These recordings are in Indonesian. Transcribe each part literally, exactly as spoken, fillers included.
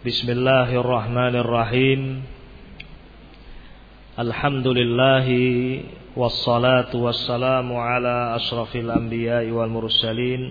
Bismillahirrahmanirrahim. Alhamdulillahi wassalatu wassalamu ala ashrafil anbiya'i wal mursalin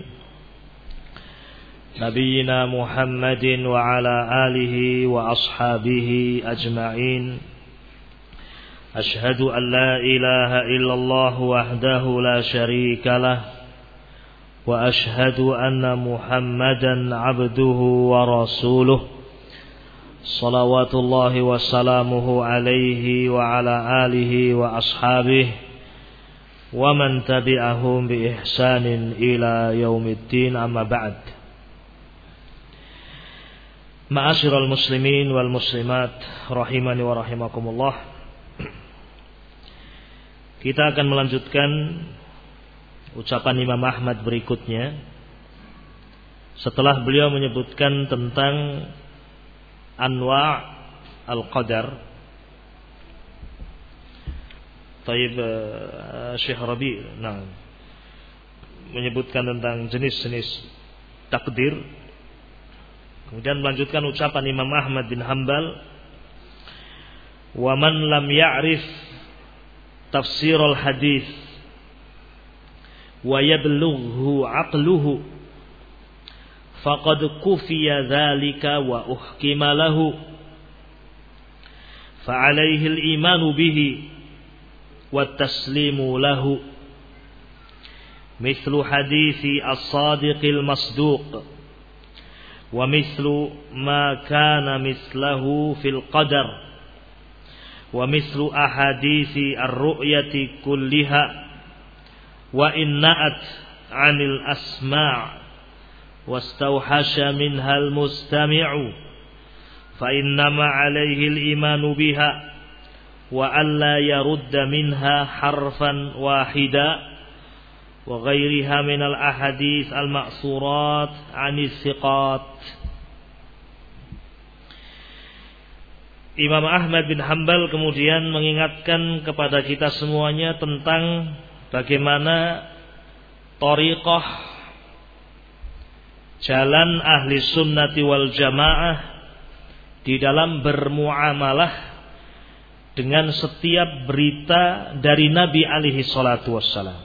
Nabiyyina Muhammadin wa ala alihi wa ashabihi ajma'in. Ashhadu an la ilaha illallah wahdahu la syarika lah wa ashhadu anna Muhammadan abduhu wa rasuluh. Salawatullahi wassalamuhu alaihi wa ala alihi wa ashabihi wa man tabi'ahum bi ihsanin ila yaumiddin, amma ba'd. Ma'asyiral muslimin wal muslimat rahimani wa rahimakumullah. Kita akan melanjutkan ucapan Imam Ahmad berikutnya setelah beliau menyebutkan tentang anwa' al-qadar. Taib uh, Syekh Rabi' nah, menyebutkan tentang jenis-jenis takdir. Kemudian melanjutkan ucapan Imam Ahmad bin Hanbal, wa man lam ya'rif tafsir al-hadis wa yablughu aqluhu faqad kufiya dzalika wa uhkima lahu fa alaihi al-imanu bihi wa taslimu lahu mithlu hadithi as-sadiqil masduq wa mithlu ma kana mithlahu fil qadar wa mithlu ahadithi ar-ru'yati kulliha wa inna'at 'anil asma' واستوحش منها المستمع فإنما عليه الإيمان بها وألا يرد منها حرفا واحدا وغيرها من الأحاديث المأثورات عن الثقات. Imam Ahmad bin Hanbal kemudian mengingatkan kepada kita semuanya tentang bagaimana thariqah, jalan ahli sunnati wal jamaah di dalam bermuamalah dengan setiap berita dari Nabi alaihi salatu wassalam.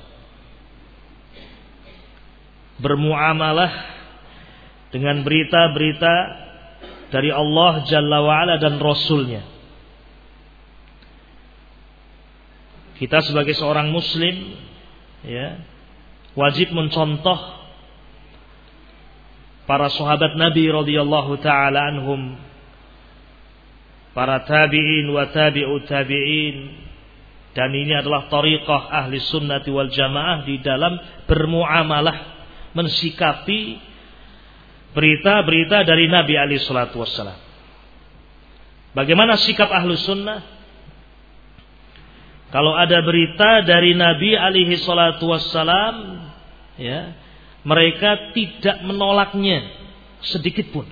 Bermuamalah dengan berita-berita dari Allah Jalla wa'ala dan Rasulnya. Kita sebagai seorang muslim ya, wajib mencontoh para sahabat Nabi radhiyallahu taala anhum, para tabi'in wa tabi'ut tabi'in, dan ini adalah thariqah ahli sunnati wal jamaah di dalam bermuamalah, mensikapi berita-berita dari Nabi alaihi salatu wassalam. Bagaimana sikap ahli sunnah? Kalau ada berita dari Nabi alaihi salatu wassalam, ya, mereka tidak menolaknya sedikit pun.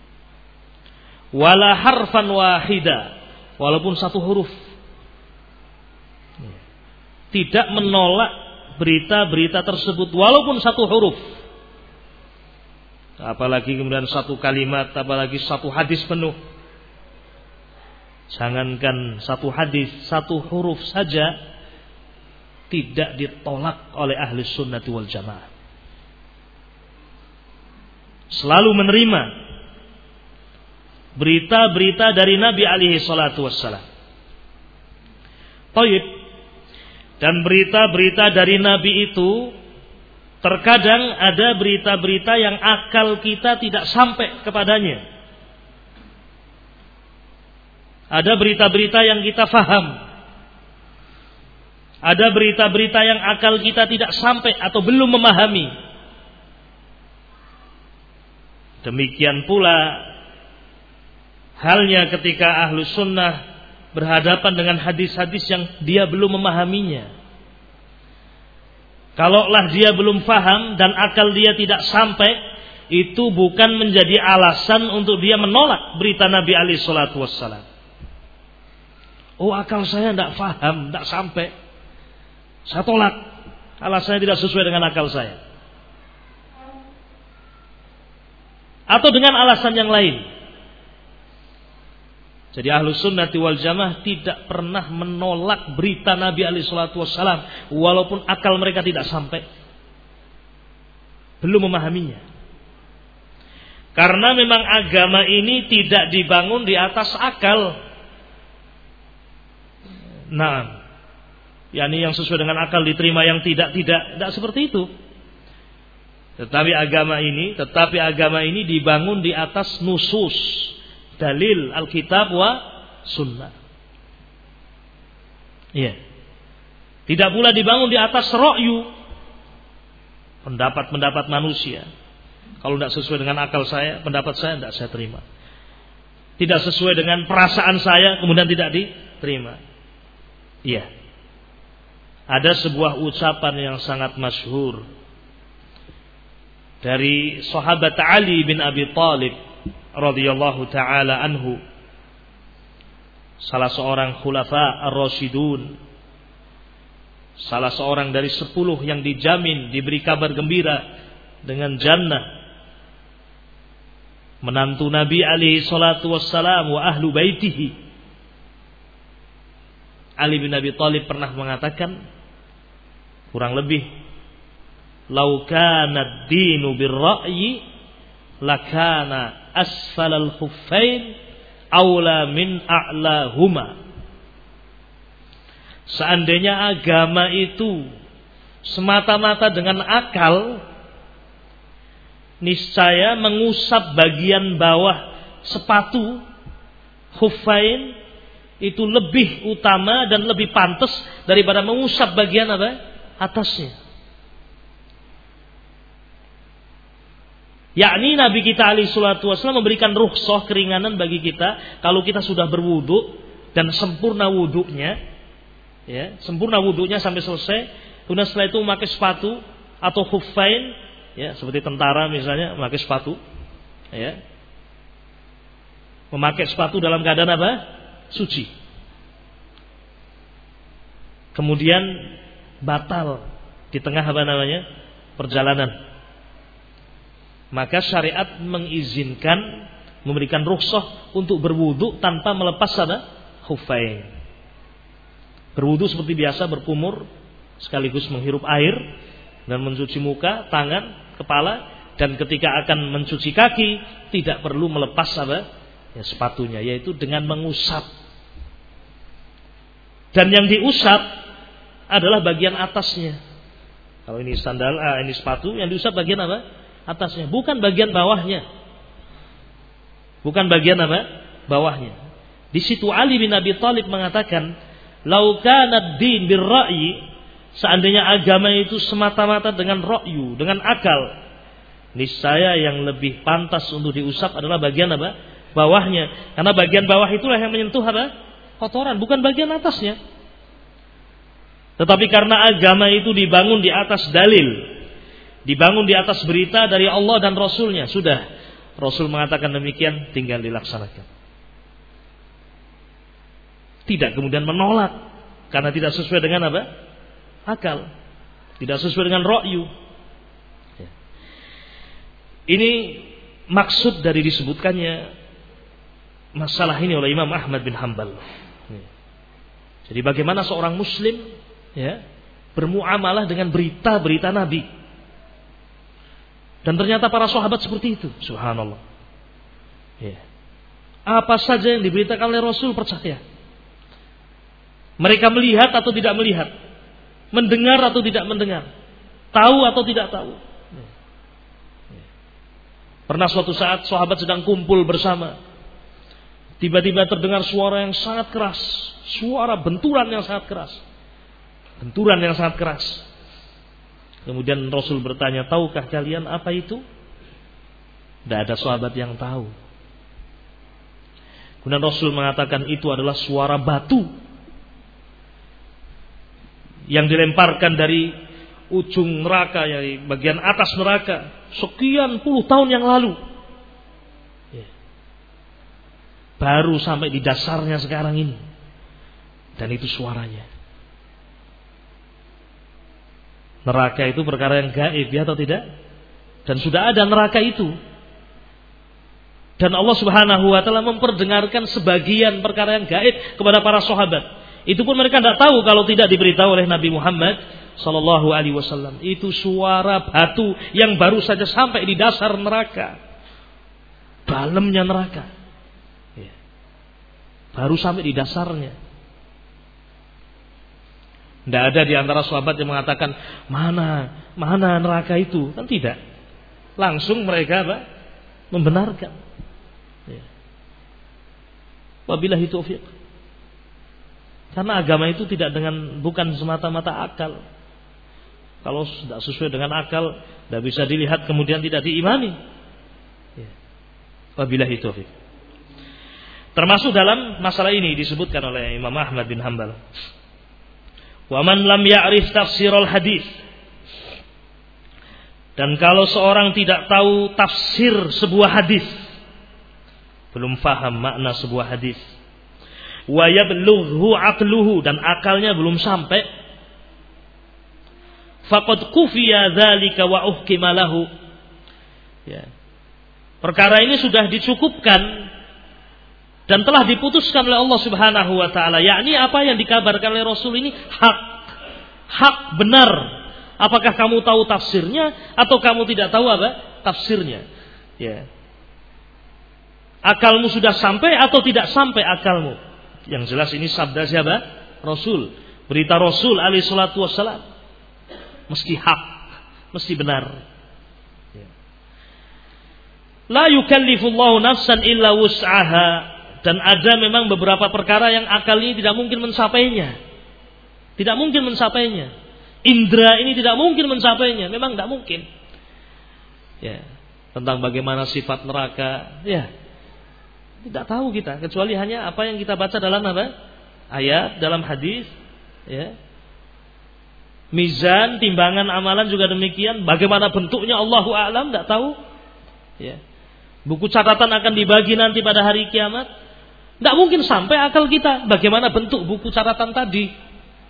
Wala harfan wahida, walaupun satu huruf. Tidak menolak berita-berita tersebut walaupun satu huruf. Apalagi kemudian satu kalimat, apalagi satu hadis penuh. Jangankan satu hadis, satu huruf saja tidak ditolak oleh ahli sunnati wal jamaah. Selalu menerima berita-berita dari Nabi alaihi salatu wassalam. Taib. Dan berita-berita dari Nabi itu terkadang ada berita-berita yang akal kita tidak sampai kepadanya. Ada berita-berita yang kita faham. Ada berita-berita yang akal kita tidak sampai atau belum memahami. Demikian pula halnya ketika ahlu sunnah berhadapan dengan hadis-hadis yang dia belum memahaminya. Kalaulah dia belum faham dan akal dia tidak sampai, itu bukan menjadi alasan untuk dia menolak berita Nabi alaihi salatu wassalam. Oh, akal saya tidak faham, tidak sampai, saya tolak. Alasannya tidak sesuai dengan akal saya. Atau dengan alasan yang lain. Jadi Ahlus Sunnati wal Jamaah tidak pernah menolak berita Nabi alaihi salatu wassalam walaupun akal mereka tidak sampai, belum memahaminya. Karena memang agama ini tidak dibangun di atas akal. Nah, yakni yang sesuai dengan akal diterima, yang tidak tidak, tidak seperti itu. Tetapi agama ini, tetapi agama ini dibangun di atas nusus, dalil Alkitab wa Sunnah. Iya. Tidak pula dibangun di atas ra'yu, pendapat-pendapat manusia. Kalau tidak sesuai dengan akal saya, pendapat saya tidak saya terima. Tidak sesuai dengan perasaan saya, kemudian tidak diterima. Iya. Ada sebuah ucapan yang sangat masyhur dari sahabat Ali bin Abi Thalib radhiyallahu taala anhu, salah seorang khulafa ar-rasyidun, salah seorang dari sepuluh yang dijamin diberi kabar gembira dengan jannah, menantu Nabi alaihi salatu wassalam wa ahlu baitihi. Ali bin Abi Thalib pernah mengatakan kurang lebih, "Lau kana ad-dinu bir-ra'yi lakana asfalal khuffain aula min a'lahuma." Seandainya agama itu semata-mata dengan akal, niscaya mengusap bagian bawah sepatu khuffain itu lebih utama dan lebih pantas daripada mengusap bagian apa? Atasnya. Yakni Nabi kita alaihi salatu wasallam memberikan rukhsah, keringanan bagi kita kalau kita sudah berwudu dan sempurna wudunya, ya, sempurna wudunya sampai selesai, kemudian setelah itu memakai sepatu atau khuffain, ya, seperti tentara misalnya memakai sepatu, ya. Memakai sepatu dalam keadaan apa? Suci. Kemudian batal di tengah apa namanya? Perjalanan. Maka syariat mengizinkan, memberikan rukhsah untuk berwudu tanpa melepas apa? Khuffain. Berwudu seperti biasa, berkumur, sekaligus menghirup air dan mencuci muka, tangan, kepala, dan ketika akan mencuci kaki tidak perlu melepas apa? Ya, sepatunya, yaitu dengan mengusap. Dan yang diusap adalah bagian atasnya. Kalau ini sandal, ah, ini sepatu, yang diusap bagian apa? Atasnya, bukan bagian bawahnya. Bukan bagian apa? Bawahnya. Di situ Ali bin Abi Thalib mengatakan, "Lau kana ad-din bir-ra'yi", seandainya agama itu semata-mata dengan ra'yu, dengan akal, niscaya yang lebih pantas untuk diusap adalah bagian apa? Bawahnya. Karena bagian bawah itulah yang menyentuh apa? Kotoran, bukan bagian atasnya. Tetapi karena agama itu dibangun di atas dalil, dibangun di atas berita dari Allah dan Rasulnya, sudah Rasul mengatakan demikian, tinggal dilaksanakan. Tidak kemudian menolak karena tidak sesuai dengan apa? Akal, tidak sesuai dengan ra'yu. Ini maksud dari disebutkannya masalah ini oleh Imam Ahmad bin Hanbal. Jadi bagaimana seorang muslim, ya, bermuamalah dengan berita-berita Nabi. Dan ternyata para sahabat seperti itu, subhanallah. Ya. Apa saja yang diberitakan oleh Rasul percaya. Mereka melihat atau tidak melihat, mendengar atau tidak mendengar, tahu atau tidak tahu. Ya. Ya. Pernah suatu saat sahabat sedang kumpul bersama, tiba-tiba terdengar suara yang sangat keras, suara benturan yang sangat keras, benturan yang sangat keras. Kemudian Rasul bertanya, tahukah kalian apa itu? Tidak ada sahabat yang tahu. Kemudian Rasul mengatakan itu adalah suara batu yang dilemparkan dari ujung neraka, dari bagian atas neraka, sekian puluh tahun yang lalu. Baru sampai di dasarnya sekarang ini. Dan itu suaranya. Neraka itu perkara yang gaib, ya atau tidak? Dan sudah ada neraka itu. Dan Allah Subhanahu wa taala memperdengarkan sebagian perkara yang gaib kepada para sahabat. Itu pun mereka tidak tahu kalau tidak diberitahu oleh Nabi Muhammad sallallahu alaihi wasallam. Itu suara batu yang baru saja sampai di dasar neraka. Dalamnya neraka. Ya. Baru sampai di dasarnya. Tidak ada di antara sahabat yang mengatakan mana, mana neraka itu. Kan tidak. Langsung mereka apa? Membenarkan. Ya. Wabillahi taufiq. Karena agama itu tidak dengan bukan semata-mata akal. Kalau tidak sesuai dengan akal, tidak bisa dilihat kemudian tidak diimani. Ya. Wabillahi taufiq. Termasuk dalam masalah ini disebutkan oleh Imam Ahmad bin Hanbal. Wa man lam ya'rif tafsirul hadis. Dan kalau seorang tidak tahu tafsir sebuah hadis, belum faham makna sebuah hadis, wa yablughu aqluhu, dan akalnya belum sampai, faqad kufiya dzalika wa uhkima lahu. Ya. Perkara ini sudah dicukupkan dan telah diputuskan oleh Allah Subhanahu wa taala, yakni apa yang dikabarkan oleh Rasul ini hak. Hak benar. Apakah kamu tahu tafsirnya atau kamu tidak tahu apa tafsirnya? Ya. Akalmu sudah sampai atau tidak sampai akalmu? Yang jelas ini sabda siapa? Rasul. Berita Rasul alaihi salatu wassalam. Mesti hak, mesti benar. Ya. La yukallifullahu nafsan illa wus'aha. Dan ada memang beberapa perkara yang akal ini tidak mungkin mencapainya. Tidak mungkin mencapainya. Indra ini tidak mungkin mencapainya. Memang tidak mungkin. Ya. Tentang bagaimana sifat neraka. Ya. Tidak tahu kita. Kecuali hanya apa yang kita baca dalam apa? Ayat, dalam hadis. Ya. Mizan, timbangan amalan juga demikian. Bagaimana bentuknya Allahu a'lam. Tidak tahu. Ya. Buku catatan akan dibagi nanti pada hari kiamat. Tidak mungkin sampai akal kita. Bagaimana bentuk buku catatan tadi.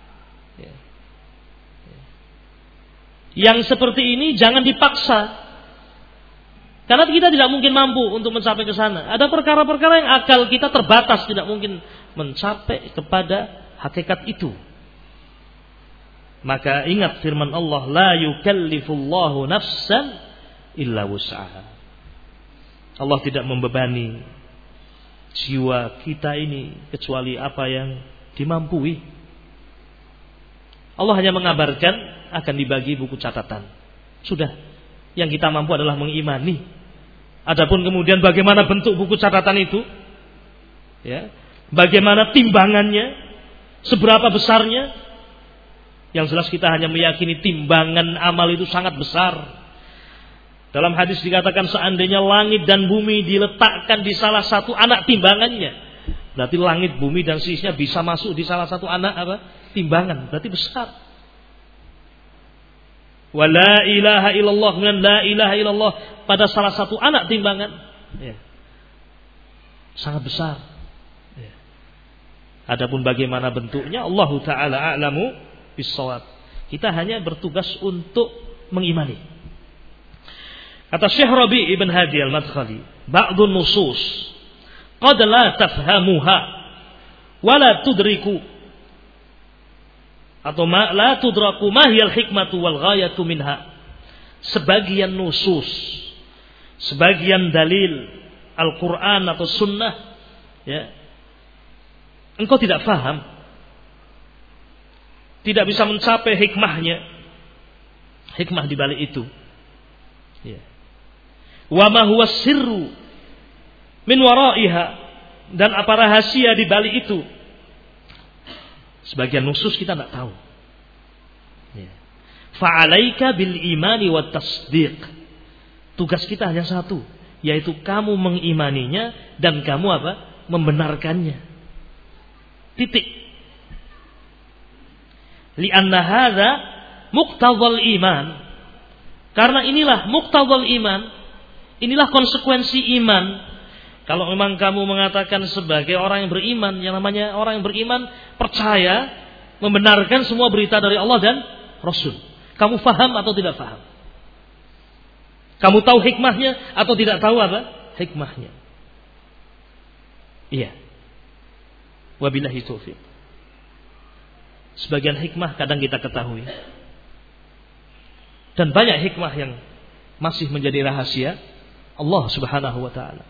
Yang seperti ini jangan dipaksa. Karena kita tidak mungkin mampu untuk mencapai ke sana. Ada perkara-perkara yang akal kita terbatas, tidak mungkin mencapai kepada hakikat itu. Maka ingat firman Allah, la yukallifullahu nafsan illa wus'aha. Allah tidak membebani jiwa kita ini kecuali apa yang dimampui. Allah hanya mengabarkan akan dibagi buku catatan. Sudah. Yang kita mampu adalah mengimani. Adapun kemudian bagaimana bentuk buku catatan itu, ya, bagaimana timbangannya, seberapa besarnya, yang jelas kita hanya meyakini timbangan amal itu sangat besar. Dalam hadis dikatakan seandainya langit dan bumi diletakkan di salah satu anak timbangannya, berarti langit, bumi dan seisinya bisa masuk di salah satu anak apa? Timbangan. Berarti besar. Wa la ilaha illallah, kemudian la ilaha illallah pada salah satu anak timbangan. Ya. Sangat besar. Ya. Adapun bagaimana bentuknya, Allah Ta'ala a'lamu bis-shawab. Kita hanya bertugas untuk mengimani. Kata Syekh Rabi' Ibn Hadi Al-Madkhali, ba'dun nusus qad la tafhamuha wa la tudriku, atau ma la tudraku ma hiyal hikmatu wal ghayatu minha. Sebagian nusus, sebagian dalil Al-Qur'an atau sunnah, ya, engkau tidak faham, tidak bisa mencapai hikmahnya, hikmah di balik itu. Ya. Wa ma huwa sirru min waraiha, dan apa rahasia di balik itu. Sebagian nusus kita tidak tahu. Ya. Fa'alaika bil imani wat tasdiq. Tugas kita hanya satu, yaitu kamu mengimaninya dan kamu apa? Membenarkannya. Titik. Li'anna hadza muqtadhal iman. Karena inilah muqtadhal iman. Inilah konsekuensi iman. Kalau memang kamu mengatakan sebagai orang yang beriman, yang namanya orang yang beriman percaya, membenarkan semua berita dari Allah dan Rasul. Kamu faham atau tidak faham? Kamu tahu hikmahnya atau tidak tahu apa? Hikmahnya. Iya. Wabillahi taufiq. Sebagian hikmah kadang kita ketahui. Dan banyak hikmah yang masih menjadi rahasia Allah Subhanahu wa taala.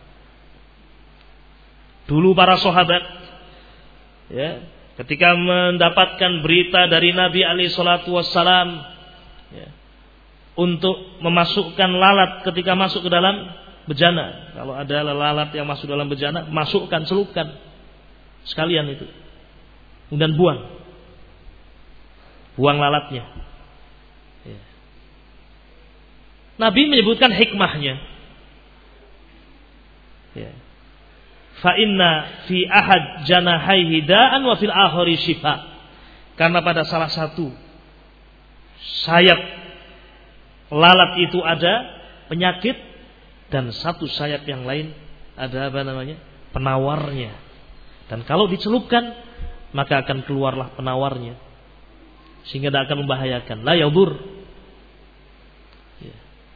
Dulu para sahabat ya, ketika mendapatkan berita dari Nabi alaihi salatu wassalam ya, untuk memasukkan lalat ketika masuk ke dalam bejana. Kalau ada lalat yang masuk dalam bejana, masukkan, celupkan sekalian itu. Kemudian buang. Buang lalatnya. Ya. Nabi menyebutkan hikmahnya. Ya. Fa inna fi ahad janahaihi da'an wa fil akhari shifa. Karena pada salah satu sayap lalat itu ada penyakit dan satu sayap yang lain ada apa namanya? Penawarnya. Dan kalau dicelupkan maka akan keluarlah penawarnya sehingga tidak akan membahayakan. La yadur. Ya.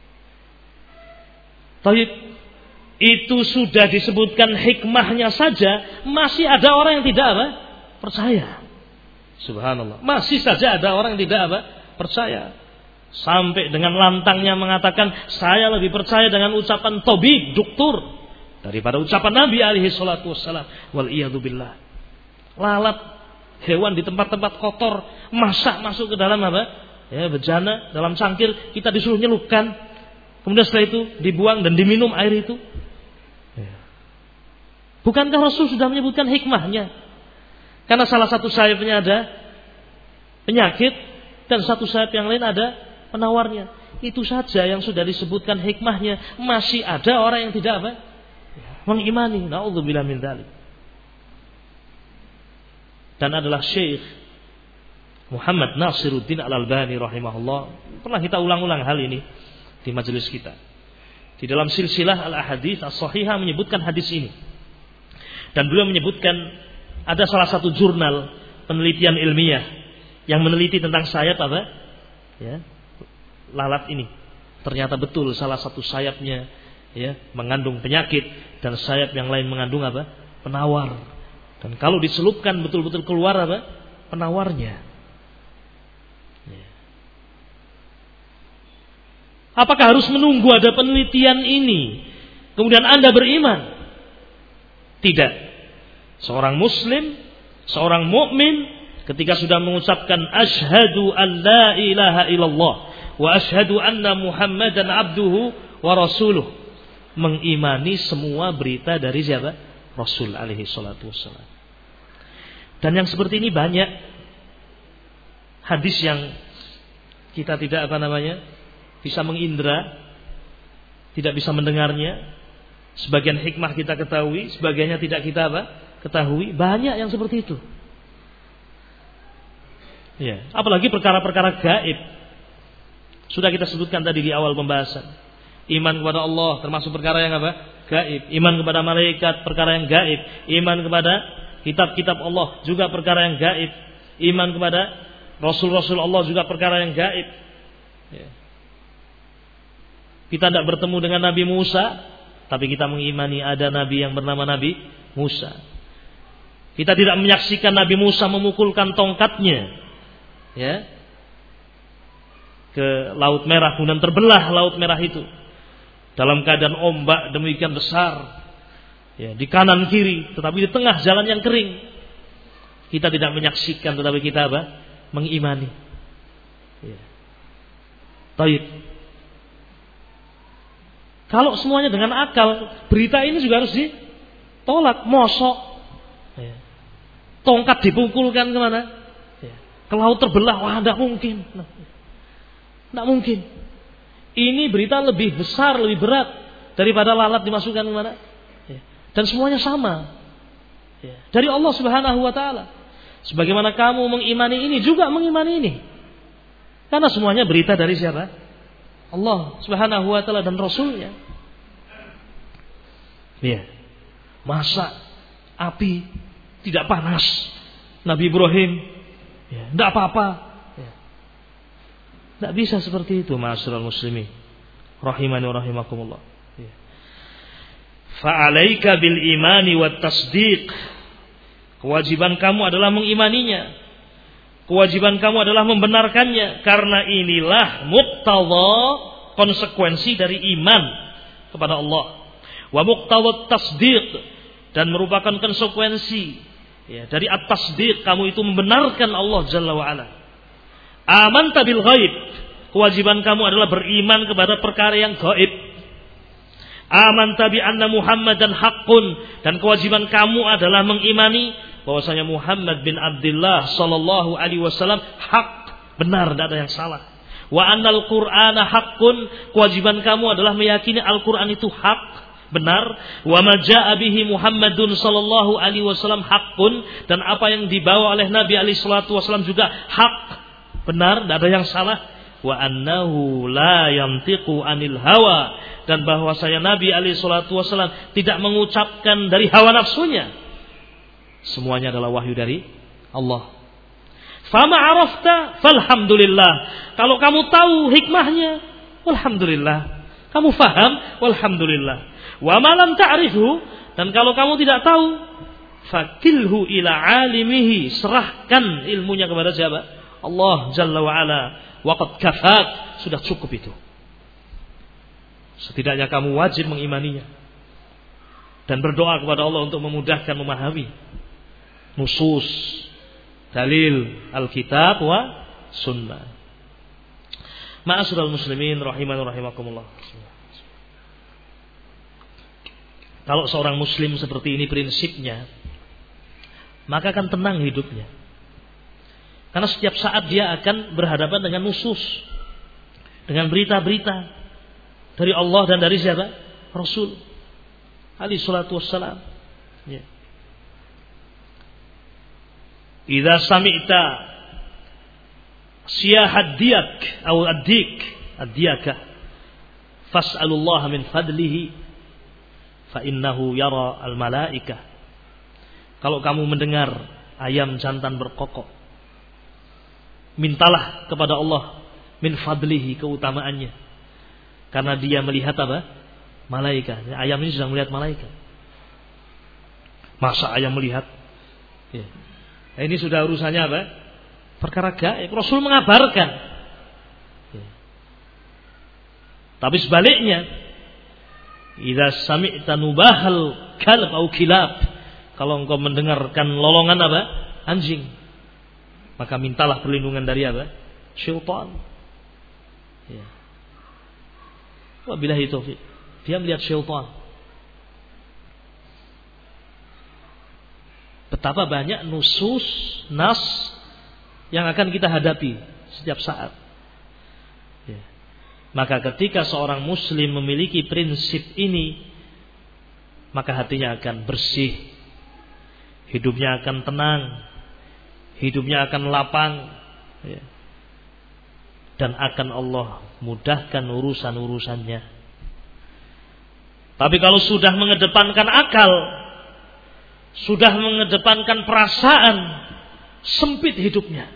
Taib. Itu sudah disebutkan hikmahnya saja, masih ada orang yang tidak apa? Percaya. Subhanallah. Masih saja ada orang yang tidak apa? Percaya. Sampai dengan lantangnya mengatakan, saya lebih percaya dengan ucapan tabib, doktor, daripada ucapan Nabi alaihi salatu wassalam. Wal iyadu billah. Lalat hewan di tempat-tempat kotor, masak masuk ke dalam apa? Ya, bejana, dalam cangkir, kita disuruh nyelupkan. Kemudian setelah itu dibuang dan diminum air itu. Bukankah Rasul sudah menyebutkan hikmahnya? Karena salah satu sayapnya ada penyakit dan satu sayap yang lain ada penawarnya. Itu saja yang sudah disebutkan hikmahnya. Masih ada orang yang tidak apa? Mengimani. Na'udzubillah min dzalik. Dan adalah Syekh Muhammad Nasiruddin Al-Albani rahimahullah. Pernah kita ulang-ulang hal ini di majelis kita. Di dalam silsilah Al-Ahadits As-Shahihah menyebutkan hadis ini. Dan beliau menyebutkan ada salah satu jurnal penelitian ilmiah yang meneliti tentang sayap apa? Ya, lalat ini. Ternyata betul salah satu sayapnya ya mengandung penyakit dan sayap yang lain mengandung apa? Penawar. Dan kalau diselupkan betul-betul keluar apa? Penawarnya. Ya. Apakah harus menunggu ada penelitian ini kemudian Anda beriman? Tidak. Seorang muslim, seorang mukmin ketika sudah mengucapkan asyhadu an la ilaha illallah wa asyhadu anna Muhammadan abduhu wa rasuluh, mengimani semua berita dari siapa? Rasul alaihi salatu wassalam. Dan yang seperti ini banyak hadis yang kita tidak apa namanya? Bisa mengindra, tidak bisa mendengarnya. Sebagian hikmah kita ketahui, sebagiannya tidak kita apa? Ketahui. Banyak yang seperti itu. Ya, apalagi perkara-perkara gaib. Sudah kita sebutkan tadi di awal pembahasan. Iman kepada Allah termasuk perkara yang apa? Gaib. Iman kepada malaikat perkara yang gaib. Iman kepada kitab-kitab Allah juga perkara yang gaib. Iman kepada Rasul-Rasul Allah juga perkara yang gaib. Ya. Kita tidak bertemu dengan Nabi Musa, tapi kita mengimani ada Nabi yang bernama Nabi Musa. Kita tidak menyaksikan Nabi Musa memukulkan tongkatnya ya, ke Laut Merah, kemudian terbelah Laut Merah itu dalam keadaan ombak demikian besar ya, di kanan kiri, tetapi di tengah jalan yang kering. Kita tidak menyaksikan, tetapi kita apa? Mengimani. Ya. Taib. Kalau semuanya dengan akal, berita ini juga harus ditolak. Mosok ya. Tongkat dipukulkan kemana? Ya. Ke laut terbelah. Wah, tidak mungkin. Tidak mungkin. Ini berita lebih besar, lebih berat daripada lalat dimasukkan kemana? Ya. Dan semuanya sama ya. Dari Allah Subhanahu wa ta'ala. Sebagaimana kamu mengimani ini, juga mengimani ini. Karena semuanya berita dari siapa? Allah Subhanahu wa ta'ala dan Rasulnya. Ya. Masa api tidak panas? Nabi Ibrahim ya, tidak apa-apa ya. Tidak bisa seperti itu, ma'asyiral muslimin rahimani wa rahimakumullah ya. Fa'alaika bil imani wat tasdiq. Kewajiban kamu adalah mengimaninya. Kewajiban kamu adalah membenarkannya, karena inilah muqtadha, konsekuensi dari iman kepada Allah. Wa muqtadha tasdiq, dan merupakan konsekuensi ya, dari at-tasdiq, kamu itu membenarkan Allah Jalla wa Ala. Amanta bil ghaib, kewajiban kamu adalah beriman kepada perkara yang gaib. Amanta bi anna Muhammadan haqqun, dan kewajiban kamu adalah mengimani bahwasanya Muhammad bin Abdullah sallallahu alaihi wasallam hak, benar, tidak ada yang salah. Wa annal Qur'ana haqqun, kewajiban kamu adalah meyakini Al-Qur'an itu hak, benar. Wa ma jaa bihi Muhammadun sallallahu alaihi wasallam haqqun, dan apa yang dibawa oleh Nabi alaihi salatu wasallam juga hak, benar, tidak ada yang salah. Wa annahu la yantiqu anil hawa, dan bahwasanya Nabi alaihi salatu wasallam tidak mengucapkan dari hawa nafsunya. Semuanya adalah wahyu dari Allah. Fama arafta falhamdulillah. Kalau kamu tahu hikmahnya, walhamdulillah. Kamu faham, walhamdulillah. Wa ma lam ta'rifhu, dan kalau kamu tidak tahu, fakilhu ila alimihi, serahkan ilmunya kepada siapa? Allah Jalla wa Ala. Waqad kafat, sudah cukup itu. Setidaknya kamu wajib mengimaninya dan berdoa kepada Allah untuk memudahkan memahami nusus, dalil Alkitab wa sunnah. Ma'asyiral muslimin rahimani rahimakumullah. Kalau seorang muslim seperti ini prinsipnya, maka akan tenang hidupnya. Karena setiap saat dia akan berhadapan dengan nusus, dengan berita-berita dari Allah dan dari siapa? Rasul alaihi salatu wassalam. Ya. Idza sami'ta siyahad diyak atau ad-dik, ad-diyaka, fas'alullah min fadlihi fa innahu yara al-malaikah. Kalau kamu mendengar ayam jantan berkokok, mintalah kepada Allah min fadlihi, keutamaannya, karena dia melihat apa? Malaikat. Ayam ini sedang melihat malaikat. Masa ayam melihat? Ya. Nah, ini sudah urusannya apa? Perkara gaib. Rasul mengabarkan. Ya. Tapi sebaliknya, idza sami'ta nubahal kalb au kilab, kalau engkau mendengarkan lolongan apa? Anjing, maka mintalah perlindungan dari apa? Syaitan. Ya. Wabillahi taufik. Dia melihat syaitan. Betapa banyak nusus, nas yang akan kita hadapi setiap saat. Ya. Maka ketika seorang muslim memiliki prinsip ini, maka hatinya akan bersih, hidupnya akan tenang, hidupnya akan lapang, ya, dan akan Allah mudahkan urusan-urusannya. Tapi kalau sudah mengedepankan akal, sudah mengedepankan perasaan, sempit hidupnya,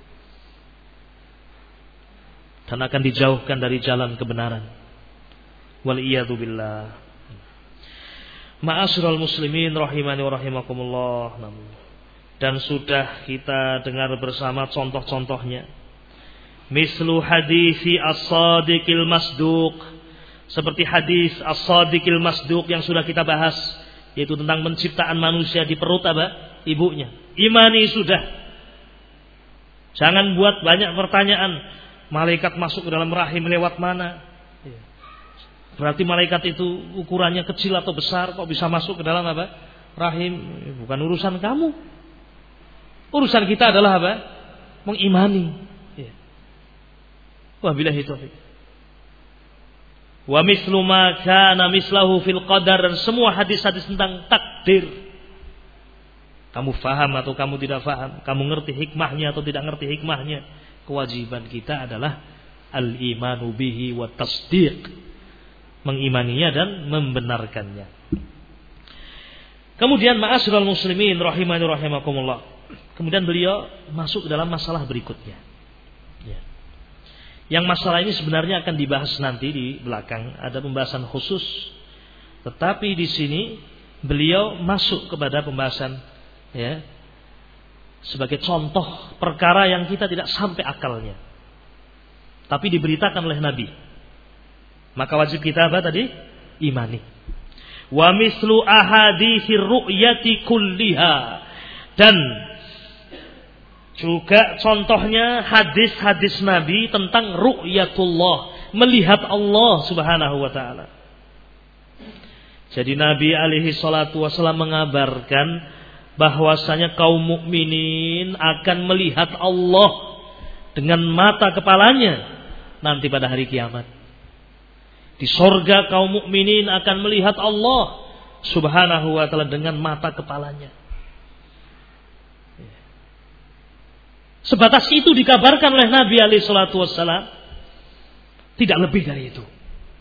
dan akan dijauhkan dari jalan kebenaran. Waliyadu billah. Ma'asyiral muslimin rahimani wa rahimakumullah. Dan sudah kita dengar bersama contoh-contohnya. Mislu hadisi as-sadiqil masduq, seperti hadis as-sadiqil masduq yang sudah kita bahas, yaitu tentang penciptaan manusia di perut apa? Ibunya. Imani sudah. Jangan buat banyak pertanyaan. Malaikat masuk ke dalam rahim lewat mana? Berarti malaikat itu ukurannya kecil atau besar, kok bisa masuk ke dalam apa? Rahim. Bukan urusan kamu. Urusan kita adalah apa? Mengimani. Wabillahi taufiq. Wa mislu ma kana mislahu fil qadar, dan semua hadis-hadis tentang takdir. Kamu faham atau kamu tidak faham, kamu ngerti hikmahnya atau tidak ngerti hikmahnya, kewajiban kita adalah al-imanu bihi wa tasdiq, mengimaninya dan membenarkannya. Kemudian ma'asyiral muslimin rahimani rahimakumullah. Kemudian beliau masuk ke dalam masalah berikutnya. Ya. Yang masalah ini sebenarnya akan dibahas nanti di belakang. Ada pembahasan khusus Tetapi di sini beliau masuk kepada pembahasan ya sebagai contoh perkara yang kita tidak sampai akalnya, tapi diberitakan oleh Nabi. Maka wajib kita apa tadi? Imani. Wa mislu ahaditsir ru'yati kulliha. Dan juga contohnya hadis-hadis Nabi tentang ru'yatullah, melihat Allah Subhanahu wa taala. Jadi Nabi alaihi salatu wasallam mengabarkan bahwasanya kaum mukminin akan melihat Allah dengan mata kepalanya nanti pada hari kiamat. Di surga kaum mukminin akan melihat Allah Subhanahu wa taala dengan mata kepalanya. Sebatas itu dikabarkan oleh Nabi alaihi salatu wassalam, tidak lebih dari itu.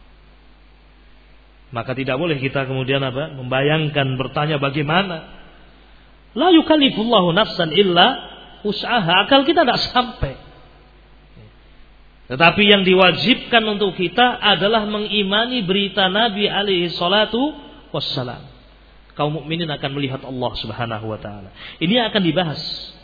Maka tidak boleh kita kemudian apa? Membayangkan, bertanya bagaimana? La yukallifullahu nafsan illa wus'aha. Akal kita tidak sampai. Tetapi yang diwajibkan untuk kita adalah mengimani berita Nabi alaihi salatu wassalam. Kaum mukminin akan melihat Allah Subhanahu wa taala. Ini akan dibahas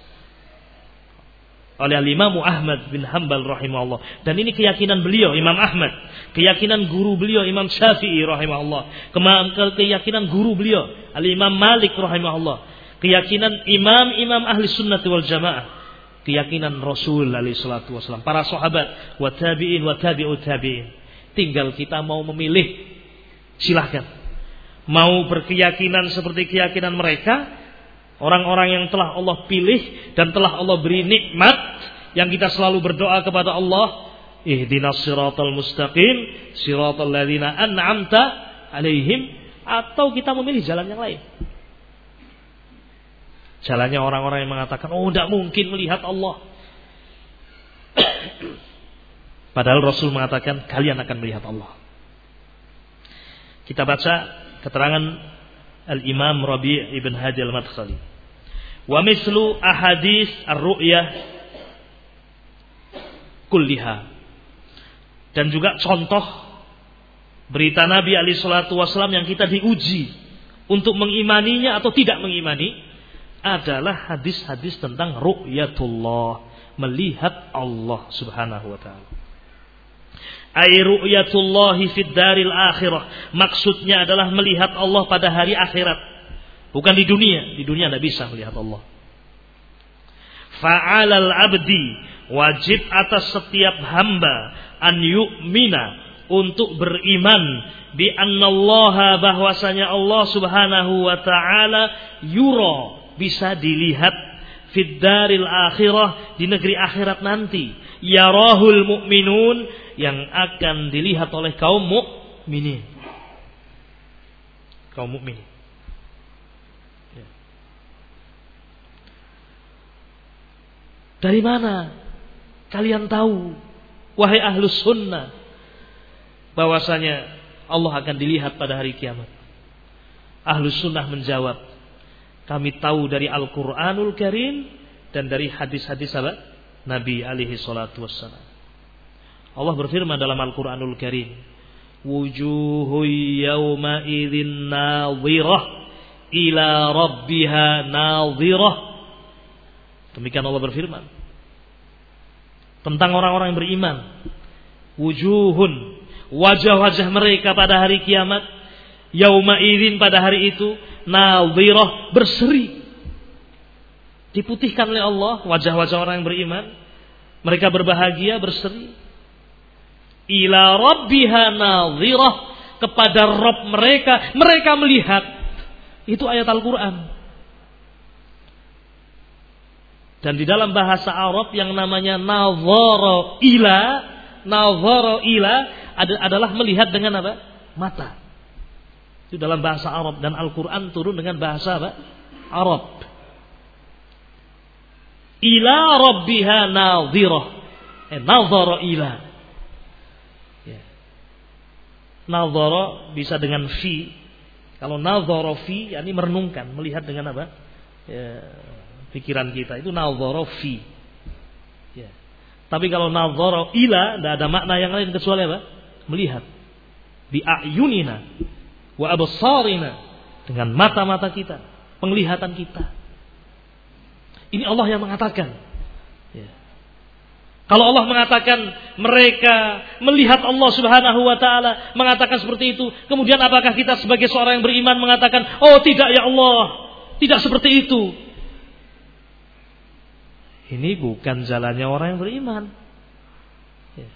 oleh Imam Ahmad bin Hanbal rahimahullah, dan ini keyakinan beliau Imam Ahmad, keyakinan guru beliau Imam Syafi'i rahimahullah, keyakinan guru beliau Al-Imam Malik rahimahullah, keyakinan imam-imam ahli sunnah wal jamaah, keyakinan Rasul alaihi salatu wasallam, para sahabat, wa tabi'in wa tabi'ut tabi'in. Tinggal kita mau memilih, silahkan. Mau berkeyakinan seperti keyakinan mereka, orang-orang yang telah Allah pilih dan telah Allah beri nikmat, yang kita selalu berdoa kepada Allah, ihdinas siratal mustaqim, siratal ladzina an'amta alaihim, atau kita memilih jalan yang lain. Jalannya orang-orang yang mengatakan, oh tidak mungkin melihat Allah. Padahal Rasul mengatakan, kalian akan melihat Allah. Kita baca keterangan Al-Imam Rabi' ibn Hadi al-Madkhali. Wa mislu ahadits ar-ru'yah kulliha. Dan juga contoh berita Nabi alaihi salatu wasallam yang kita diuji untuk mengimaninya atau tidak mengimani adalah hadis-hadis tentang ru'yatullah, melihat Allah Subhanahu wa taala. Ai ru'yatullahi fid daril akhirah, maksudnya adalah melihat Allah pada hari akhirat, bukan di dunia. Di dunia tidak bisa melihat Allah. Fa'alal abdi, wajib atas setiap hamba, an yu'mina, untuk beriman, bi annallaha, bahwasanya Allah Subhanahu wa taala yura, bisa dilihat, fid daril akhirah, di negeri akhirat nanti, yarahul mu'minun, yang akan dilihat oleh kaum mukminin. Kaum mukminin. Ya. Dari mana kalian tahu, wahai ahlus sunnah, bahwasanya Allah akan dilihat pada hari kiamat? Ahlus sunnah menjawab, kami tahu dari Al-Quranul Karim dan dari hadis-hadis apa? Nabi alaihi salatu wassalam. Allah berfirman dalam Al-Quranul Karim, wujuhu yawma idzin nadhirah ila rabbiha nadhirah. Demikian Allah berfirman tentang orang-orang yang beriman. Wujuhun, wajah-wajah mereka pada hari kiamat, yauma idzin, pada hari itu, nadhirah, berseri, diputihkan oleh Allah wajah-wajah orang yang beriman. Mereka berbahagia, berseri. Ila rabbiha nadhirah, kepada Rabb mereka, mereka melihat. Itu ayat Al-Quran. Dan di dalam bahasa Arab yang namanya nadhara ila, nadhara ila adalah melihat dengan apa? Mata. Itu dalam bahasa Arab, dan Al-Quran turun dengan bahasa apa? Arab. Ila rabbiha nadhirah, eh, nadhara ila. Nadhara bisa dengan fi. Kalau nadhara fi, yakni merenungkan, melihat dengan apa? Ya, pikiran kita itu nadhara fi. Ya. Tapi kalau nadhara ila, tidak ada makna yang lain kecuali apa? Melihat. Bi a'yunina, wa absarina, dengan mata-mata kita, penglihatan kita. Ini Allah yang mengatakan. Ya. Kalau Allah mengatakan mereka melihat Allah Subhanahu wa taala, mengatakan seperti itu, kemudian apakah kita sebagai seorang yang beriman mengatakan, "Oh, tidak ya Allah, tidak seperti itu." Ini bukan jalannya orang yang beriman. Ya.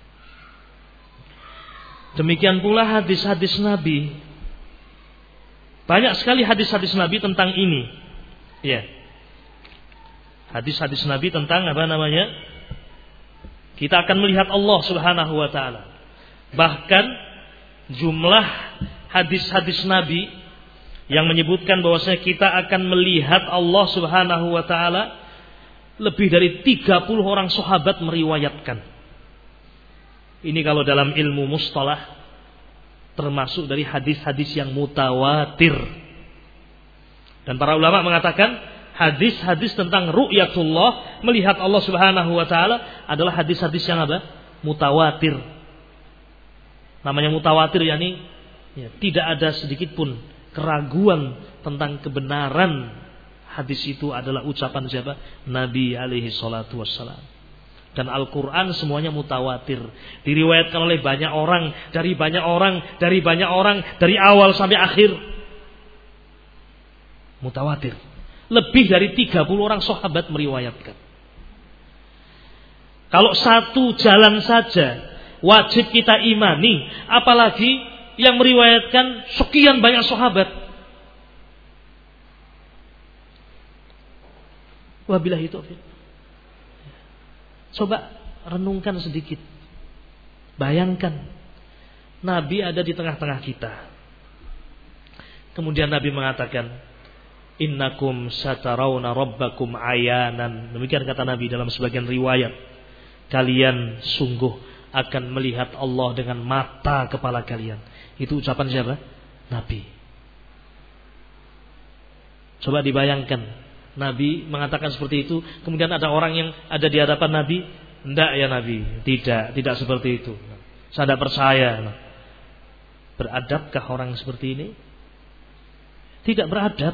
Demikian pula hadis-hadis Nabi. Banyak sekali hadis-hadis Nabi tentang ini. Ya. Hadis-hadis Nabi tentang apa namanya? Kita akan melihat Allah Subhanahu wa taala. Bahkan jumlah hadis-hadis Nabi yang menyebutkan bahwasanya kita akan melihat Allah Subhanahu wa taala, lebih dari tiga puluh orang sahabat meriwayatkan. Ini kalau dalam ilmu mustalah termasuk dari hadis-hadis yang mutawatir. Dan para ulama mengatakan hadis-hadis tentang ru'yatullah, melihat Allah Subhanahu wa taala, adalah hadis-hadis yang apa? Mutawatir. Namanya mutawatir yakni ya, tidak ada sedikit pun keraguan tentang kebenaran hadis itu adalah ucapan siapa? Nabi alaihi salatu wassalam. Dan Al-Quran semuanya mutawatir, diriwayatkan oleh banyak orang, dari banyak orang, dari banyak orang, dari awal sampai akhir. Mutawatir. Lebih dari tiga puluh orang sahabat meriwayatkan. Kalau satu jalan saja wajib kita imani, apalagi yang meriwayatkan sekian banyak sahabat. Wabillahi taufiq. Coba renungkan sedikit. Bayangkan Nabi ada di tengah-tengah kita. Kemudian Nabi mengatakan, "Innakum satarawna rabbakum ayanan." Demikian kata Nabi dalam sebagian riwayat. Kalian sungguh akan melihat Allah dengan mata kepala kalian. Itu ucapan siapa? Nabi. Coba dibayangkan. Nabi mengatakan seperti itu. Kemudian ada orang yang ada di hadapan Nabi. Tidak ya Nabi. Tidak. Tidak seperti itu. Saya tidak percaya. Beradabkah orang seperti ini? Tidak beradab.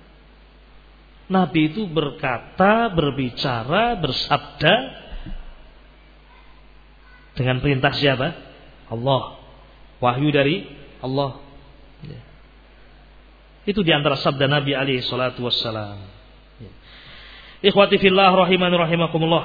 Nabi itu berkata, berbicara, bersabda dengan perintah siapa? Allah. Wahyu dari Allah. Ya. Itu diantara sabda Nabi alaihi salatu wassalam. Ya. Ikhwati fillah rahimani rahimakumullah.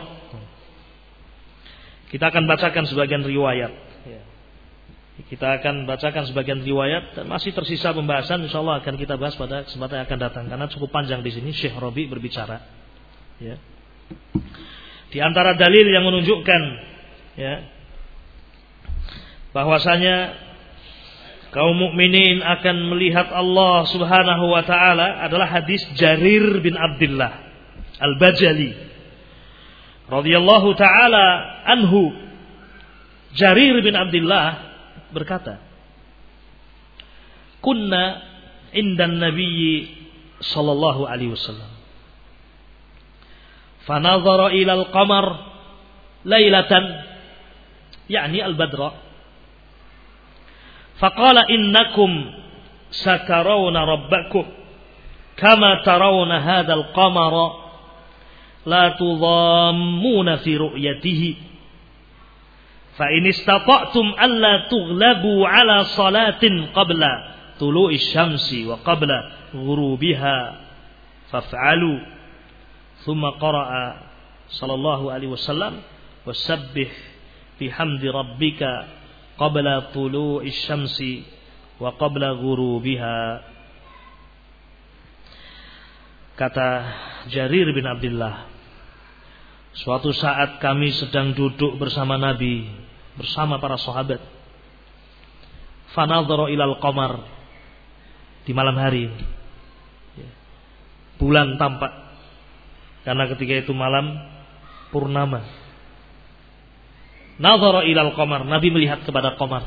Kita akan bacakan sebagian riwayat. Ya. Kita akan bacakan sebagian riwayat dan masih tersisa pembahasan, insyaallah akan kita bahas pada kesempatan yang akan datang karena cukup panjang di sini Syekh Rabi berbicara. Ya. Di antara dalil yang menunjukkan ya bahwasanya kaum mukminin akan melihat Allah Subhanahu wa taala adalah hadis Jarir bin Abdullah Al-Bajali radhiyallahu taala anhu. Jarir bin Abdullah berkata, "Kunna indan Nabi sallallahu alaihi wasallam. Fa nadhara ila al-qamar lailatan, yakni al-badra. Fa qala innakum satarawna rabbakum kama tarawna hadzal qamara la tudhammuna fi ru'yatihi. Fa in istata'tum alla tughlabu ala salatin qabla tulu'i syamsi wa qabla ghurubiha faf'alu." Thumma qara'a sallallahu alaihi wasallam, "Wasabbih bihamdi rabbika qabla tulu'i syamsi wa qabla ghurubiha." Kata Jarir bin Abdullah, suatu saat kami sedang duduk bersama Nabi, bersama para sahabat. Fanadhara ilal qamar, di malam hari bulan tampak, karena ketika itu malam purnama. Nadhara ilal qamar, Nabi melihat kepada qamar.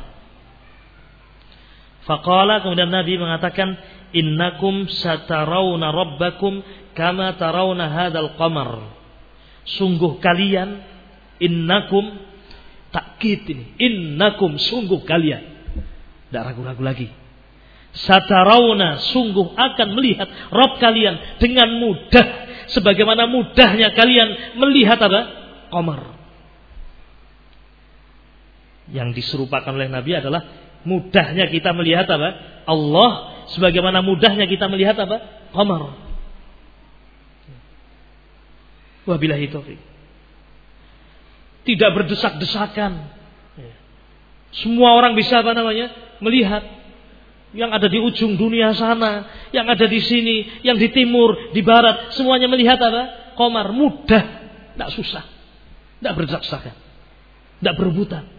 Faqala, kemudian Nabi mengatakan, "Innakum satarawna rabbakum kama tarawna hadzal qamar." Sungguh kalian, innakum, takkid ini, innakum, sungguh kalian, tidak ragu-ragu lagi. Satarawna, sungguh akan melihat Rabb kalian dengan mudah, sebagaimana mudahnya kalian melihat apa? Qamar. Yang diserupakan oleh Nabi adalah mudahnya kita melihat apa? Allah, sebagaimana mudahnya kita melihat apa? Qamar. Wabillahi taufik. Tidak berdesak-desakan. Semua orang bisa apa namanya? Melihat. Yang ada di ujung dunia sana, yang ada di sini, yang di timur, di barat, semuanya melihat apa? Qamar. Mudah, tidak susah, tidak berdesak-desakan, tidak berebutan.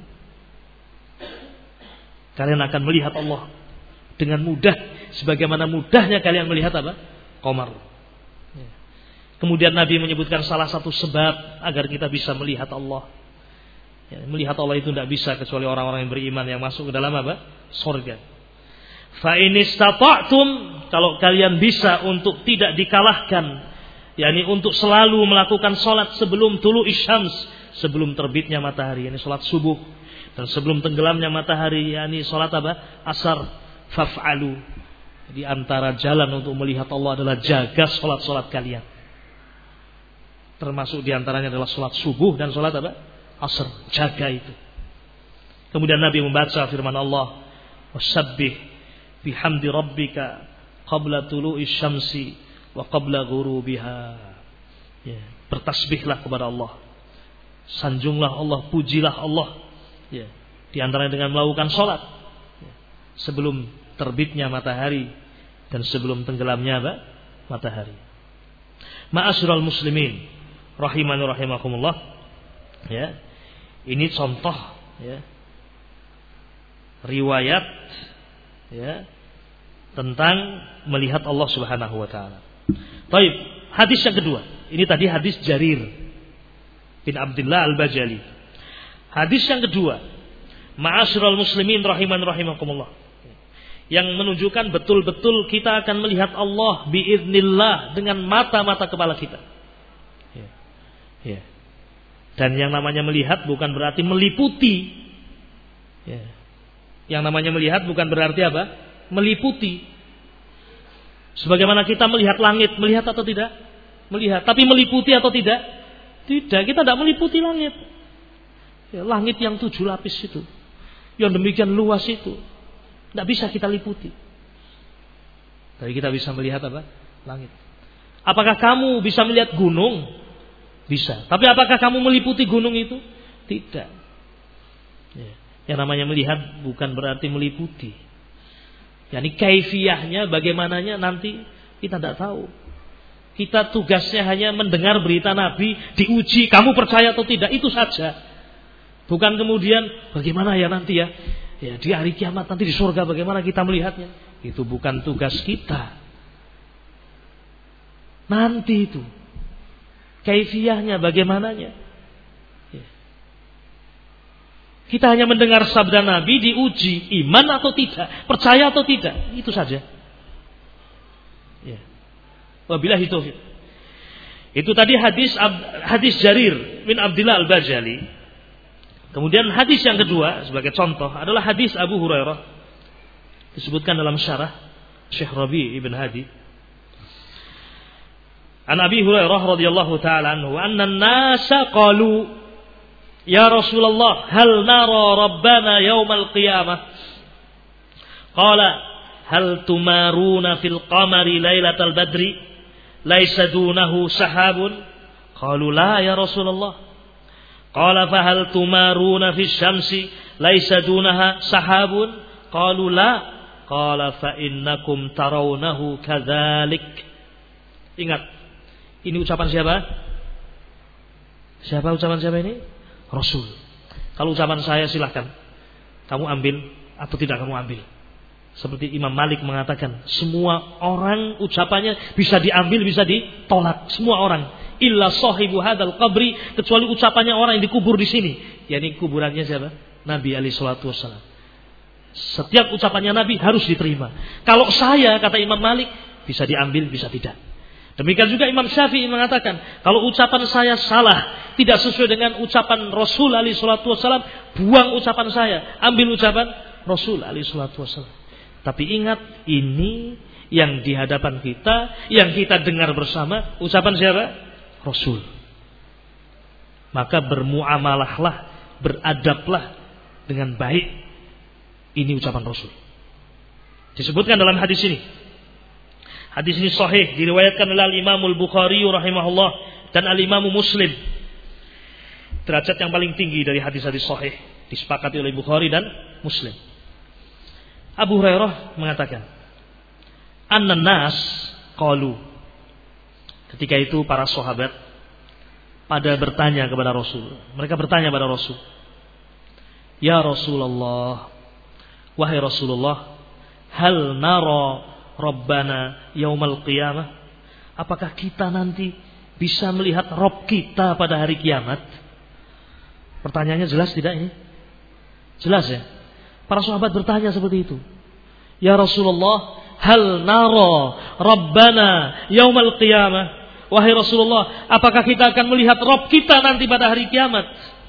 Kalian akan melihat Allah dengan mudah, sebagaimana mudahnya kalian melihat apa? Qamar. Kemudian Nabi menyebutkan salah satu sebab agar kita bisa melihat Allah. Ya, melihat Allah itu tidak bisa kecuali orang-orang yang beriman yang masuk ke dalam apa? Surga. Fa in istata'tum, kalau kalian bisa untuk tidak dikalahkan, yakni untuk selalu melakukan salat sebelum tulu'i syams, sebelum terbitnya matahari, yakni salat subuh, dan sebelum tenggelamnya matahari, yakni salat apa? Asar, faf'alu. Di antara jalan untuk melihat Allah adalah jaga salat-salat kalian. Termasuk di antaranya adalah salat subuh dan salat apa? Asar, jaga itu. Kemudian Nabi membaca firman Allah, wasabbih bihamdi rabbika qabla tulu'i syamsi wa qabla ghurubiha. Ya, bertasbihlah kepada Allah. Sanjunglah Allah, pujilah Allah. Ya, di antaranya dengan melakukan salat ya, sebelum terbitnya matahari dan sebelum tenggelamnya apa? Matahari. Ma'asyiral muslimin rahimani rahimakumullah. Ya. Ini contoh ya. Riwayat ya, tentang melihat Allah Subhanahu wa taala. Baik, hadis yang kedua. Ini tadi hadis Jarir bin Abdullah Al-Bajali. Hadis yang kedua, ma'asyiral muslimin rahiman rahimakumullah. Yang menunjukkan betul-betul kita akan melihat Allah biiznillah dengan mata-mata kepala kita. Ya. Ya. Dan yang namanya melihat bukan berarti meliputi. Ya. Yang namanya melihat bukan berarti apa? Meliputi. Sebagaimana kita melihat langit, melihat atau tidak? Melihat. Tapi meliputi atau tidak? Tidak, kita tidak meliputi langit. Ya, langit yang tujuh lapis itu, yang demikian luas itu, tidak bisa kita liputi. Tapi kita bisa melihat apa? Langit. Apakah kamu bisa melihat gunung? Bisa. Tapi apakah kamu meliputi gunung itu? Tidak. Ya. Yang namanya melihat bukan berarti meliputi. Yani kaifiyahnya, bagaimananya nanti kita tidak tahu. Kita tugasnya hanya mendengar berita Nabi, diuji, kamu percaya atau tidak, itu saja. Bukan kemudian bagaimana ya nanti ya, ya di hari kiamat nanti di surga bagaimana kita melihatnya. Itu bukan tugas kita. Nanti itu kaifiyahnya bagaimananya. Kita hanya mendengar sabda Nabi, diuji iman atau tidak, percaya atau tidak, itu saja. Ya. Wabillahi taufik. Itu tadi hadis hadis Jarir bin Abdullah Al-Bajali. Kemudian hadis yang kedua sebagai contoh adalah hadis Abu Hurairah, disebutkan dalam syarah Syekh Rabi' ibn Hadi. An Abi Hurairah radhiyallahu taala anhu anna an-nasa qalu ya Rasulullah, hal nara Rabbana yaumal qiyamah? Qala, hal tumaruna fil qamari lailatal badri, laisa dunahu sahabun? Qalu la ya Rasulullah. Qala, fa hal tumaruna fis syamsi, laisa dunaha sahabun? Qalu la. Qala, fa innakum tarawnahu kadzalik. Ingat, ini ucapan siapa? Siapa ucapan siapa ini? Rasul. Kalau ucapan saya silahkan kamu ambil atau tidak kamu ambil. Seperti Imam Malik mengatakan, semua orang ucapannya bisa diambil, bisa ditolak. Semua orang. Illa sahibu hadal qabri, kecuali ucapannya orang yang dikubur di sini. Yani kuburannya siapa? Nabi alaihi salatu wassalam. Setiap ucapannya Nabi harus diterima. Kalau saya, kata Imam Malik, bisa diambil, bisa tidak. Demikian juga Imam Syafi'i mengatakan, kalau ucapan saya salah, tidak sesuai dengan ucapan Rasul alaihi salatu wassalam, buang ucapan saya, ambil ucapan Rasul alaihi salatu wassalam. Tapi ingat, ini yang di hadapan kita, yang kita dengar bersama, ucapan siapa? Rasul. Maka bermuamalahlah, beradablah dengan baik. Ini ucapan Rasul. Disebutkan dalam hadis ini. Hadis ini sahih, diriwayatkan oleh Imam Al-Bukhari rahimahullah dan Al-Imam Muslim. Derajat yang paling tinggi dari hadis-hadis sahih disepakati oleh Bukhari dan Muslim. Abu Hurairah mengatakan, "Annan nas qalu." Ketika itu para sahabat pada bertanya kepada Rasul. Mereka bertanya kepada Rasul, "Ya Rasulullah, wahai Rasulullah, hal nara Rabbana yaumal qiyamah?" Apakah kita nanti bisa melihat Rabb kita pada hari kiamat? Pertanyaannya jelas tidak ini? Jelas ya? Para sahabat bertanya seperti itu. "Ya Rasulullah, hal nara Rabbana yaumal qiyamah?" Wahai Rasulullah, apakah kita akan melihat Rabb kita nanti pada hari kiamat?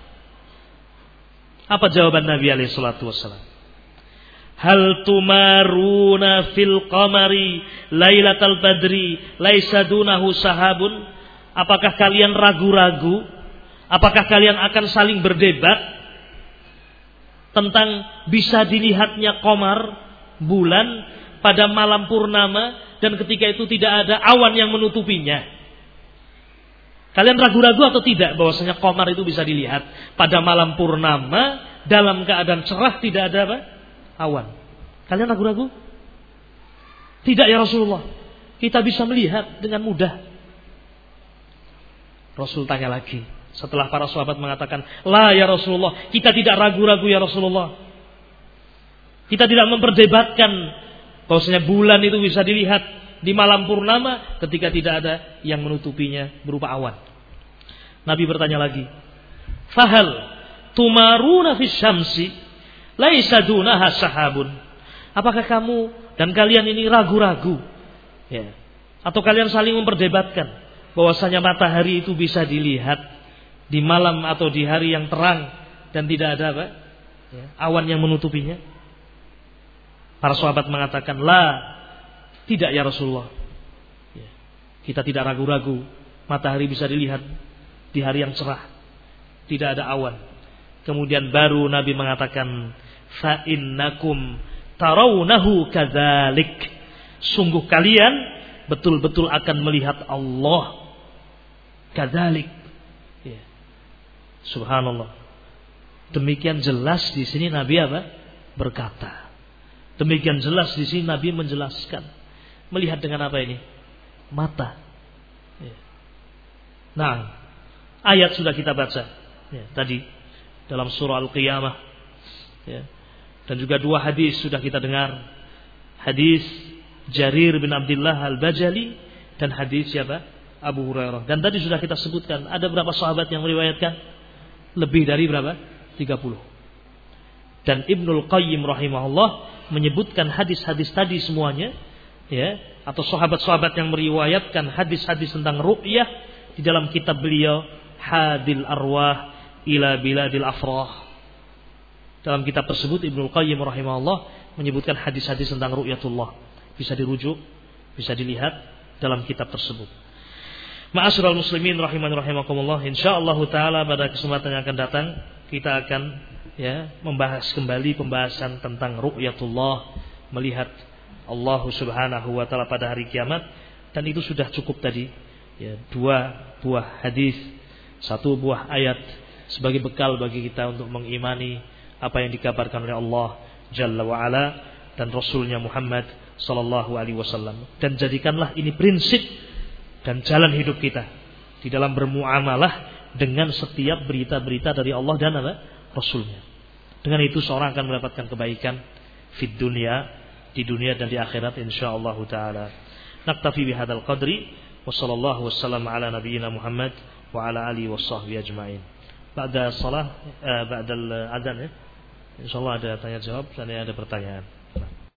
Apa jawaban Nabi alaihi salatu wassalam? "Hal tumaruna fil qamari lailatal badri laisa dunahu sahabun?" Apakah kalian ragu-ragu? Apakah kalian akan saling berdebat tentang bisa dilihatnya qamar, bulan pada malam purnama, dan ketika itu tidak ada awan yang menutupinya? Kalian ragu-ragu atau tidak bahwasanya qamar itu bisa dilihat pada malam purnama dalam keadaan cerah, tidak ada apa? Awan. Kalian ragu-ragu? Tidak ya Rasulullah. Kita bisa melihat dengan mudah. Rasul tanya lagi. Setelah para sahabat mengatakan, "La ya Rasulullah, kita tidak ragu-ragu ya Rasulullah. Kita tidak memperdebatkan bahwasanya bulan itu bisa dilihat di malam purnama ketika tidak ada yang menutupinya berupa awan." Nabi bertanya lagi, "Fahal tumaruna fis syamsi laisa dunaha sahabun?" Apakah kamu dan kalian ini ragu-ragu? Ya. Atau kalian saling memperdebatkan bahwasanya matahari itu bisa dilihat di malam atau di hari yang terang dan tidak ada apa? Ya, awan yang menutupinya? Para sahabat mengatakan, "La, tidak ya Rasulullah. Ya, kita tidak ragu-ragu. Matahari bisa dilihat di hari yang cerah, tidak ada awan." Kemudian baru Nabi mengatakan, "Fa innakum tarawnahu kadzalik." Sungguh kalian betul-betul akan melihat Allah kadzalik. Ya. Subhanallah. Demikian jelas di sini Nabi apa? Berkata. Demikian jelas di sini Nabi menjelaskan. Melihat dengan apa ini? Mata. Ya. Nah, ayat sudah kita baca ya, tadi dalam surah Al-Qiyamah ya. Dan juga dua hadis sudah kita dengar. Hadis Jarir bin Abdullah Al-Bajali dan hadis siapa? Abu Hurairah. Dan tadi sudah kita sebutkan ada berapa sahabat yang meriwayatkan? Lebih dari berapa? tiga puluh. Dan Ibnul Qayyim rahimahullah menyebutkan hadis-hadis tadi semuanya ya, atau sahabat-sahabat yang meriwayatkan hadis-hadis tentang ru'yah di dalam kitab beliau Hadil Arwah ila Biladil Afrah. Dalam kitab tersebut Ibnul Qayyim rahimahullah menyebutkan hadis-hadis tentang ru'yatullah. Bisa dirujuk, bisa dilihat dalam kitab tersebut. Ma'asyiral muslimin rahiman rahimakumullah, insyaallah taala pada kesempatan yang akan datang kita akan ya membahas kembali pembahasan tentang ru'yatullah, melihat Allah Subhanahu wa taala pada hari kiamat. Dan itu sudah cukup tadi ya, dua buah hadis, satu buah ayat sebagai bekal bagi kita untuk mengimani apa yang dikabarkan oleh Allah Jalla wa Ala dan Rasulnya Muhammad sallallahu alaihi wasallam. Dan jadikanlah ini prinsip dan jalan hidup kita di dalam bermuamalah dengan setiap berita-berita dari Allah dan apa? Rasulnya. Dengan itu seorang akan mendapatkan kebaikan fid dunya, di dunia dan di akhirat insyaallah taala. Naktafi bihadzal qadri wa sallallahu wasallam ala nabiyyina Muhammad wa ala alihi washabbihi ajmain. Ba'da salah, eh, ba'da adzan ya. Insyaallah ada tanya jawab dan ada pertanyaan.